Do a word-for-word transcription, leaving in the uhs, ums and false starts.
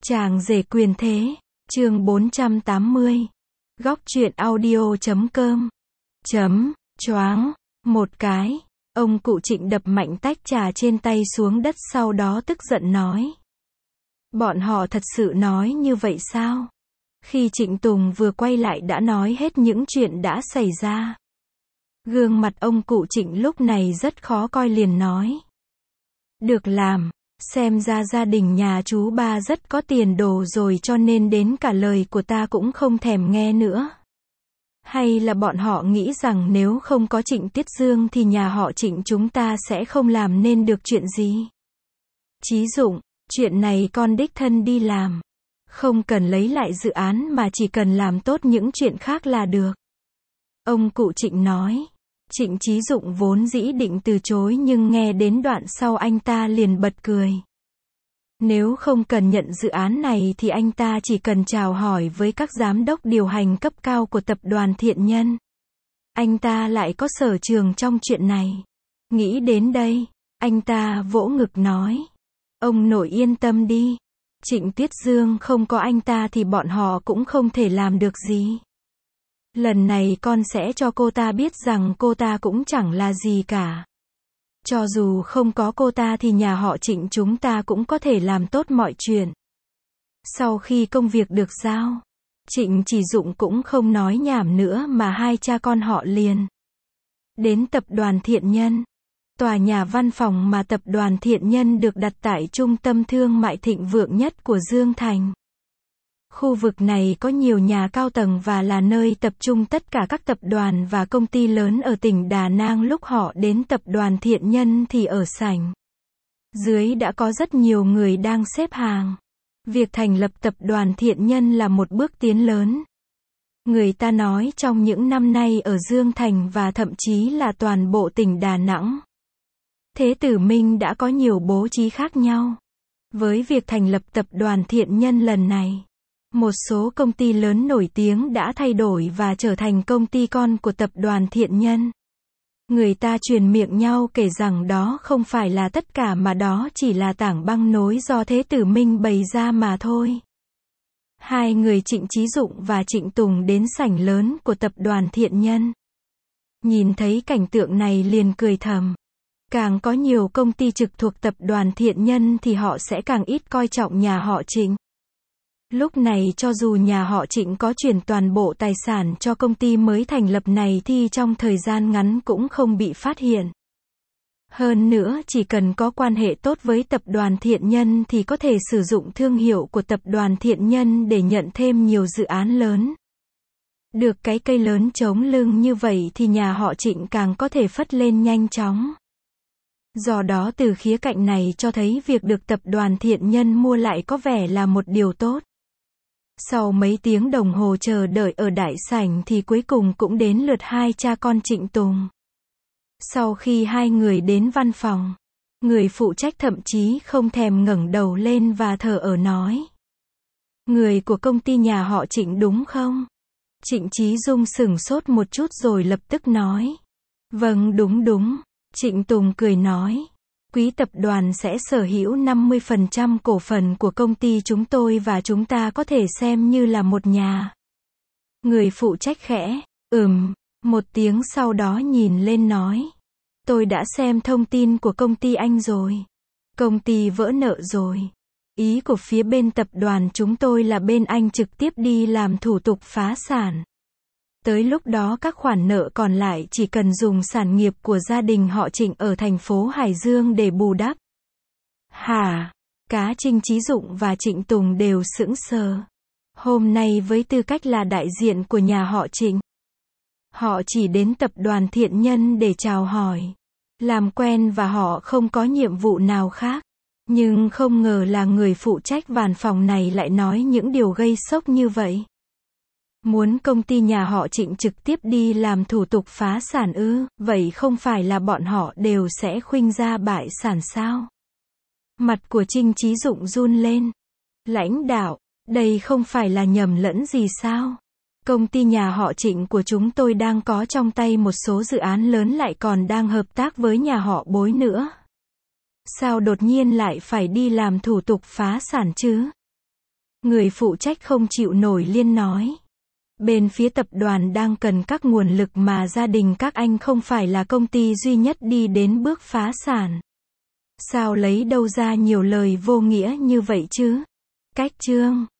Chàng rể quyền thế, chương bốn trăm tám mươi. Góc truyện audio chấm com. Chấm, choáng, một cái, ông cụ Trịnh đập mạnh tách trà trên tay xuống đất sau đó tức giận nói. Bọn họ thật sự nói như vậy sao? Khi Trịnh Tùng vừa quay lại đã nói hết những chuyện đã xảy ra. Gương mặt ông cụ Trịnh lúc này rất khó coi liền nói. Được làm, xem ra gia đình nhà chú ba rất có tiền đồ rồi cho nên đến cả lời của ta cũng không thèm nghe nữa. Hay là bọn họ nghĩ rằng nếu không có Trịnh Tiết Dương thì nhà họ Trịnh chúng ta sẽ không làm nên được chuyện gì? Chí Dụng, chuyện này con đích thân đi làm. Không cần lấy lại dự án mà chỉ cần làm tốt những chuyện khác là được. Ông cụ Trịnh nói. Trịnh Chí Dụng vốn dĩ định từ chối nhưng nghe đến đoạn sau anh ta liền bật cười. Nếu không cần nhận dự án này thì anh ta chỉ cần chào hỏi với các giám đốc điều hành cấp cao của tập đoàn Thiện Nhân. Anh ta lại có sở trường trong chuyện này. Nghĩ đến đây, anh ta vỗ ngực nói. Ông nội yên tâm đi. Trịnh Tiết Dương không có anh ta thì bọn họ cũng không thể làm được gì. Lần này con sẽ cho cô ta biết rằng cô ta cũng chẳng là gì cả. Cho dù không có cô ta thì nhà họ Trịnh chúng ta cũng có thể làm tốt mọi chuyện. Sau khi công việc được giao, Trịnh Chỉ Dụng cũng không nói nhảm nữa mà hai cha con họ liền đến tập đoàn Thiện Nhân. Tòa nhà văn phòng mà tập đoàn Thiện Nhân được đặt tại trung tâm thương mại thịnh vượng nhất của Dương Thành. Khu vực này có nhiều nhà cao tầng và là nơi tập trung tất cả các tập đoàn và công ty lớn ở tỉnh Đà Nẵng. Lúc họ đến tập đoàn Thiện Nhân thì ở sảnh dưới đã có rất nhiều người đang xếp hàng. Việc thành lập tập đoàn Thiện Nhân là một bước tiến lớn. Người ta nói trong những năm nay ở Dương Thành và thậm chí là toàn bộ tỉnh Đà Nẵng, Thế Tử Minh đã có nhiều bố trí khác nhau. Với việc thành lập tập đoàn Thiện Nhân lần này, một số công ty lớn nổi tiếng đã thay đổi và trở thành công ty con của tập đoàn Thiện Nhân. Người ta truyền miệng nhau kể rằng đó không phải là tất cả mà đó chỉ là tảng băng nối do Thế Tử Minh bày ra mà thôi. Hai người Trịnh Chí Dụng và Trịnh Tùng đến sảnh lớn của tập đoàn Thiện Nhân. Nhìn thấy cảnh tượng này liền cười thầm. Càng có nhiều công ty trực thuộc tập đoàn Thiện Nhân thì họ sẽ càng ít coi trọng nhà họ Trịnh. Lúc này cho dù nhà họ Trịnh có chuyển toàn bộ tài sản cho công ty mới thành lập này thì trong thời gian ngắn cũng không bị phát hiện. Hơn nữa chỉ cần có quan hệ tốt với tập đoàn Thiện Nhân thì có thể sử dụng thương hiệu của tập đoàn Thiện Nhân để nhận thêm nhiều dự án lớn. Được cái cây lớn chống lưng như vậy thì nhà họ Trịnh càng có thể phất lên nhanh chóng. Do đó từ khía cạnh này cho thấy việc được tập đoàn Thiện Nhân mua lại có vẻ là một điều tốt. Sau mấy tiếng đồng hồ chờ đợi ở đại sảnh thì cuối cùng cũng đến lượt hai cha con Trịnh Tùng. Sau khi hai người đến văn phòng, người phụ trách thậm chí không thèm ngẩng đầu lên và thở ơ nói. Người của công ty nhà họ Trịnh đúng không? Trịnh Chí Dung sửng sốt một chút rồi lập tức nói. Vâng đúng đúng. Trịnh Tùng cười nói. Quý tập đoàn sẽ sở hữu năm mươi phần trăm cổ phần của công ty chúng tôi và chúng ta có thể xem như là một nhà. Người phụ trách khẽ, ừm, một tiếng sau đó nhìn lên nói. Tôi đã xem thông tin của công ty anh rồi. Công ty vỡ nợ rồi. Ý của phía bên tập đoàn chúng tôi là bên anh trực tiếp đi làm thủ tục phá sản. Tới lúc đó các khoản nợ còn lại chỉ cần dùng sản nghiệp của gia đình họ Trịnh ở thành phố Hải Dương để bù đắp. Hả? Cá Trịnh Chí Dụng và Trịnh Tùng đều sững sờ. Hôm nay với tư cách là đại diện của nhà họ Trịnh, họ chỉ đến tập đoàn Thiện Nhân để chào hỏi, làm quen và họ không có nhiệm vụ nào khác. Nhưng không ngờ là người phụ trách văn phòng này lại nói những điều gây sốc như vậy. Muốn công ty nhà họ Trịnh trực tiếp đi làm thủ tục phá sản ư, vậy không phải là bọn họ đều sẽ khuynh ra bại sản sao? Mặt của Trịnh Chí Dụng run lên. Lãnh đạo, đây không phải là nhầm lẫn gì sao? Công ty nhà họ Trịnh của chúng tôi đang có trong tay một số dự án lớn lại còn đang hợp tác với nhà họ Bối nữa. Sao đột nhiên lại phải đi làm thủ tục phá sản chứ? Người phụ trách không chịu nổi liên nói. Bên phía tập đoàn đang cần các nguồn lực mà gia đình các anh không phải là công ty duy nhất đi đến bước phá sản. Sao lấy đâu ra nhiều lời vô nghĩa như vậy chứ? Cách chương